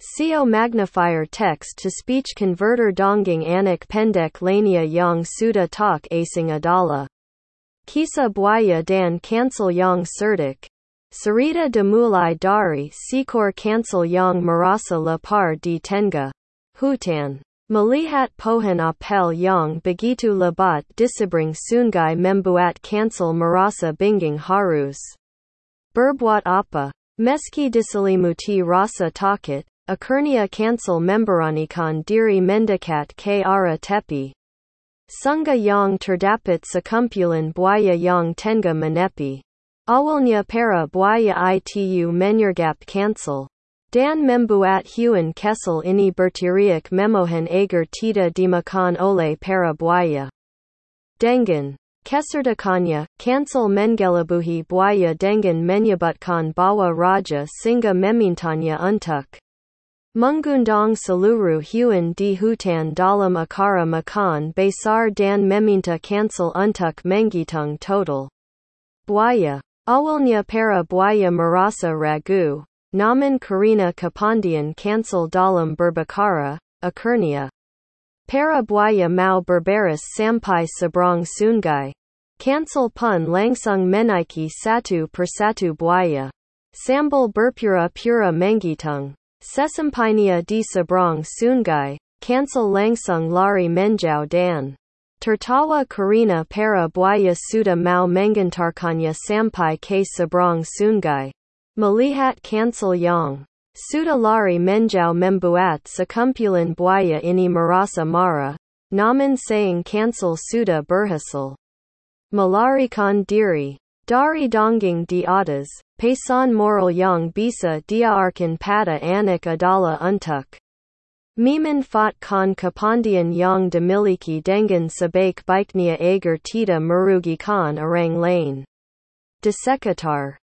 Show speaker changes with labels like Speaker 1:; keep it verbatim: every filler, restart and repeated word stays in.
Speaker 1: C O magnifier text-to-speech converter donging anak pendek lania yang suda tak asing adala. Kisa buaya dan cancel yang cerdik. Cerita dimulai dari sikor cancel yang merasa lapar di tengah hutan. Melihat pohon apel yang begitu lebat diseberang sungai membuat cancel merasa bingung harus berbuat apa. Meski diselimuti rasa takut, akhirnya cancel memberanikan diri mendekat ke arah tepi sungai yang terdapat sekumpulan buaya yang tengah menepi. Awalnya para buaya itu menyergap cancel dan membuat hewan kesel ini berteriak memohon agar tidak dimakan oleh para buaya. Dengan kecerdakannya, cancel menggelabuhi buaya dengan menyebutkan bahwa raja singa memintanya untuk mengundang seluruh hewan di hutan dalam acara makan besar dan meminta cancel untuk menghitung total buaya. Awalnya para buaya merasa ragu, namun karena kepandian cancel dalam berbicara, akhirnya para buaya mau berbaris sampai seberang sungai. Cancel pun langsung menaiki satu persatu buaya. Sambil berpura-pura menghitung, sesampainya di seberang sungai, cancel langsung lari menjauh dan tertawa karena para buaya sudah mau mengantarkannya sampai ke seberang sungai. Melihat cancel yang sudah lari menjauh membuat sekumpulan buaya ini merasa marah, namun sayang cancel sudah berhasil melarikan diri dari dongeng di atas. Pesan moral yang bisa diarahkan pada anak adalah untuk memanfaatkan kepandian yang dimiliki dengan sebaik-baiknya agar tidak merugikan orang lain di sekitar.